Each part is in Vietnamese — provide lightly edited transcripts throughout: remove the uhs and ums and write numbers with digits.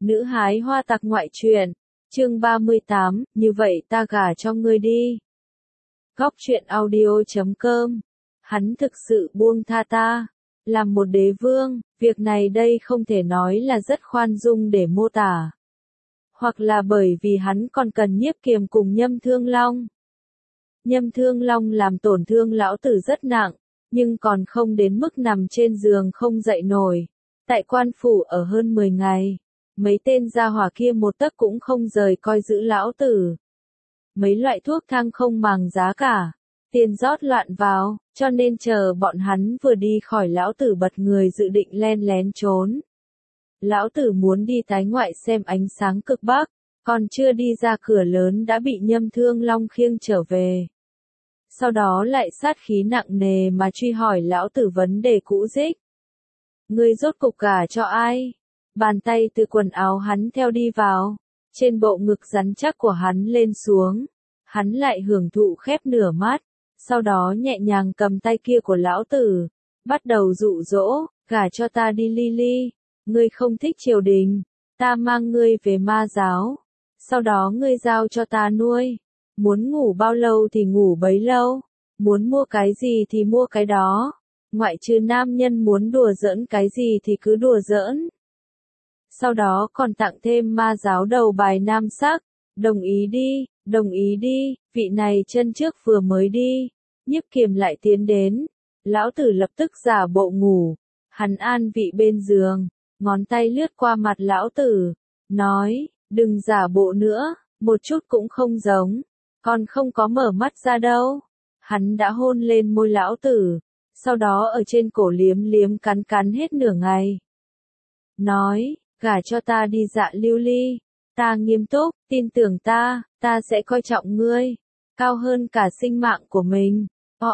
Nữ hái hoa tặc ngoại truyện, chương 38, như vậy ta gả cho ngươi đi. Góc truyện audio.com. Hắn thực sự buông tha ta, làm một đế vương, việc này đây không thể nói là rất khoan dung để mô tả. Hoặc là bởi vì hắn còn cần Nhiếp Kiềm cùng Nhâm Thương Long. Nhâm Thương Long làm tổn thương lão tử rất nặng, nhưng còn không đến mức nằm trên giường không dậy nổi. Tại quan phủ ở hơn 10 ngày, mấy tên gia hỏa kia một tấc cũng không rời coi giữ lão tử. Mấy loại thuốc thang không màng giá cả, tiền rót loạn vào, cho nên chờ bọn hắn vừa đi khỏi lão tử bật người dự định len lén trốn. Lão tử muốn đi tái ngoại xem ánh sáng cực bắc, còn chưa đi ra cửa lớn đã bị Nhâm Thương Long khiêng trở về. Sau đó lại sát khí nặng nề mà truy hỏi lão tử vấn đề cũ dích. Ngươi rốt cục gả cho ai? Bàn tay từ quần áo hắn theo đi vào, trên bộ ngực rắn chắc của hắn lên xuống. Hắn lại hưởng thụ khép nửa mắt, sau đó nhẹ nhàng cầm tay kia của lão tử, bắt đầu dụ dỗ, gả cho ta đi Lily, ngươi không thích triều đình, ta mang ngươi về ma giáo, sau đó ngươi giao cho ta nuôi, muốn ngủ bao lâu thì ngủ bấy lâu, muốn mua cái gì thì mua cái đó, ngoại trừ nam nhân muốn đùa giỡn cái gì thì cứ đùa giỡn. Sau đó còn tặng thêm ma giáo đầu bài nam sắc, đồng ý đi, vị này chân trước vừa mới đi, Nhiếp Kiềm lại tiến đến, lão tử lập tức giả bộ ngủ, hắn an vị bên giường, ngón tay lướt qua mặt lão tử, nói, đừng giả bộ nữa, một chút cũng không giống, còn không có mở mắt ra đâu. Hắn đã hôn lên môi lão tử, sau đó ở trên cổ liếm liếm cắn cắn hết nửa ngày. Nói, gả cho ta đi Dạ Lưu Ly, ta nghiêm túc, tin tưởng ta sẽ coi trọng ngươi, cao hơn cả sinh mạng của mình.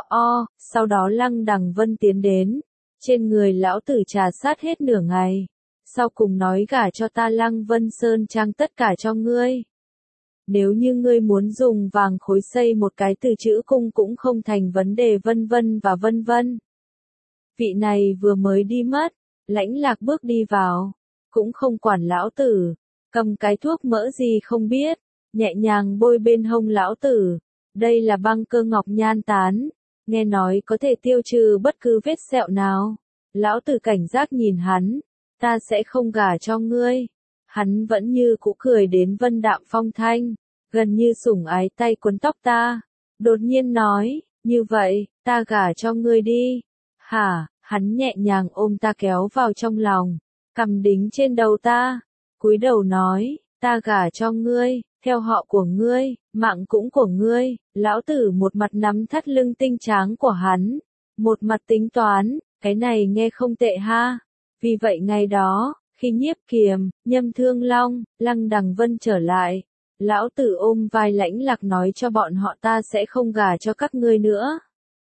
Sau đó Lăng Đằng Vân tiến đến, trên người lão tử trà sát hết nửa ngày, sau cùng nói gả cho ta Lăng Vân Sơn Trang tất cả cho ngươi. Nếu như ngươi muốn dùng vàng khối xây một cái từ chữ cung cũng không thành vấn đề vân vân và vân vân. Vị này vừa mới đi mất, Lãnh Lạc bước đi vào, cũng không quản lão tử, cầm cái thuốc mỡ gì không biết, nhẹ nhàng bôi bên hông lão tử. Đây là băng cơ ngọc nhan tán, nghe nói có thể tiêu trừ bất cứ vết sẹo nào. Lão tử cảnh giác nhìn hắn, ta sẽ không gả cho ngươi. Hắn vẫn như cũ cười đến vân đạm phong thanh, gần như sủng ái tay quấn tóc ta. Đột nhiên nói, như vậy, ta gả cho ngươi đi. Hả, hắn nhẹ nhàng ôm ta kéo vào trong lòng, cầm đính trên đầu ta, cúi đầu nói, ta gả cho ngươi, theo họ của ngươi, mạng cũng của ngươi. Lão tử một mặt nắm thắt lưng tinh tráng của hắn, một mặt tính toán, cái này nghe không tệ ha. Vì vậy ngày đó, khi Nhiếp Kiềm, Nhâm Thương Long, Lăng Đằng Vân trở lại, lão tử ôm vai Lãnh Lạc nói cho bọn họ ta sẽ không gả cho các ngươi nữa.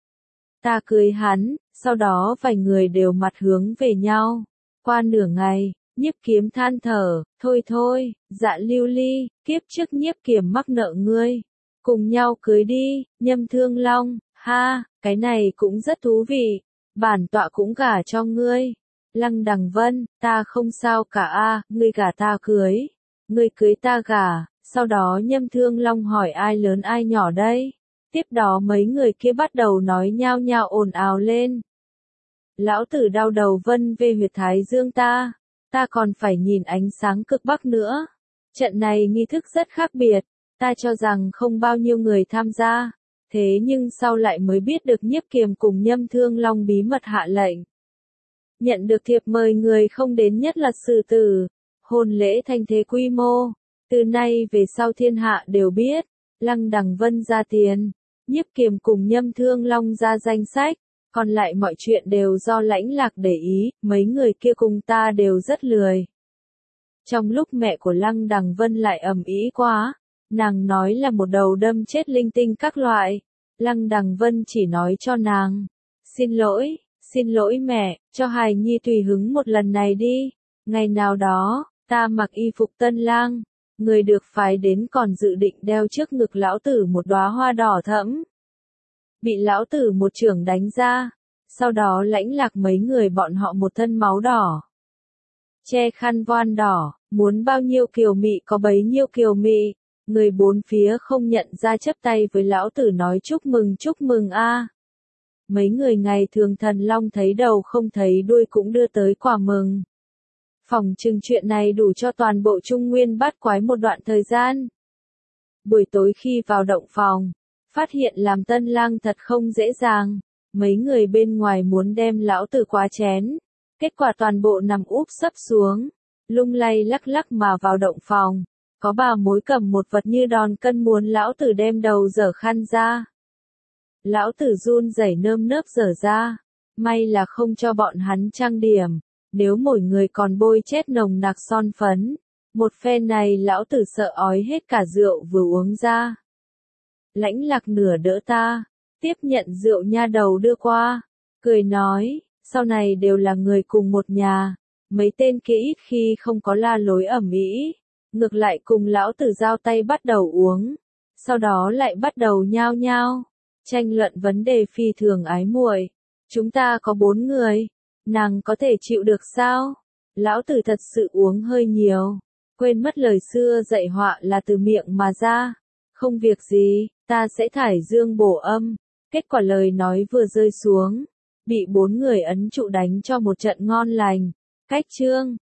Ta cưới hắn, sau đó vài người đều mặt hướng về nhau. Qua nửa ngày, Nhiếp Kiếm than thở, thôi, Dạ Lưu Ly, kiếp trước Nhiếp Kiềm mắc nợ ngươi, cùng nhau cưới đi, Nhâm Thương Long, ha, cái này cũng rất thú vị, bản tọa cũng gả cho ngươi. Lăng Đằng Vân, ta không sao cả ngươi gả ta cưới, ngươi cưới ta gả. Sau đó Nhâm Thương Long hỏi ai lớn ai nhỏ đây. Tiếp đó mấy người kia bắt đầu nói nhao nhao ồn ào lên. Lão tử đau đầu vân về huyệt thái dương ta còn phải nhìn ánh sáng cực bắc nữa. Trận này nghi thức rất khác biệt, ta cho rằng không bao nhiêu người tham gia, thế nhưng sau lại mới biết được Nhiếp Kiềm cùng Nhâm Thương Long bí mật hạ lệnh. Nhận được thiệp mời người không đến nhất là xử tử, hôn lễ thành thế quy mô, từ nay về sau thiên hạ đều biết, Lăng Đằng Vân ra tiền, Nhiếp Kiềm cùng Nhâm Thương Long ra danh sách. Còn lại mọi chuyện đều do Lãnh Lạc để ý, mấy người kia cùng ta đều rất lười. Trong lúc mẹ của Lăng Đằng Vân lại ầm ĩ quá, nàng nói là một đầu đâm chết linh tinh các loại. Lăng Đằng Vân chỉ nói cho nàng, xin lỗi mẹ, cho hài nhi tùy hứng một lần này đi. Ngày nào đó, ta mặc y phục tân lang, người được phái đến còn dự định đeo trước ngực lão tử một đóa hoa đỏ thẫm. Bị lão tử một chưởng đánh ra, sau đó Lãnh Lạc mấy người bọn họ một thân máu đỏ. che khăn voan đỏ, muốn bao nhiêu kiều mị có bấy nhiêu kiều mị. Người bốn phía không nhận ra chấp tay với lão tử nói chúc mừng a. Mấy người ngày thường Thần Long thấy đầu không thấy đuôi cũng đưa tới quà mừng. Phỏng chừng chuyện này đủ cho toàn bộ Trung Nguyên bát quái một đoạn thời gian. Buổi tối khi vào động phòng, phát hiện làm tân lang thật không dễ dàng. Mấy người bên ngoài muốn đem lão tử quá chén. Kết quả toàn bộ nằm úp sấp xuống, lung lay lắc lắc mà vào động phòng. Có bà mối cầm một vật như đòn cân muốn lão tử đem đầu dở khăn ra. Lão tử run rẩy nơm nớp dở ra. May là không cho bọn hắn trang điểm. Nếu mỗi người còn bôi chết nồng nặc son phấn. Một phen này lão tử sợ ói hết cả rượu vừa uống ra. Lãnh Lạc nửa đỡ ta. Tiếp nhận rượu nha đầu đưa qua. Cười nói, sau này đều là người cùng một nhà. Mấy tên kia ít khi không có la lối ầm ĩ. Ngược lại cùng lão tử giao tay bắt đầu uống. Sau đó lại bắt đầu nhao nhao. Tranh luận vấn đề phi thường ái muội. Chúng ta có 4 người. Nàng có thể chịu được sao? Lão tử thật sự uống hơi nhiều. Quên mất lời xưa dạy họa là từ miệng mà ra. Không việc gì, ta sẽ thải dương bổ âm. Kết quả lời nói vừa rơi xuống. Bị 4 người ấn trụ đánh cho một trận ngon lành. Cách chương.